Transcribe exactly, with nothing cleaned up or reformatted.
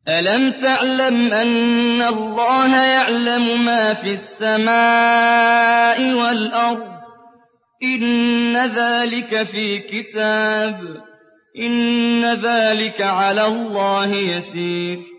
أَلَمْ تَعْلَمْ أَنَّ اللَّهَ يَعْلَمُ مَا فِي السَّمَاءِ وَالْأَرْضِ ۗ إِنَّ ذَٰلِكَ فِي كِتَابٍ ۚ إِنَّ ذَٰلِكَ عَلَى اللَّهِ يَسِيرٌ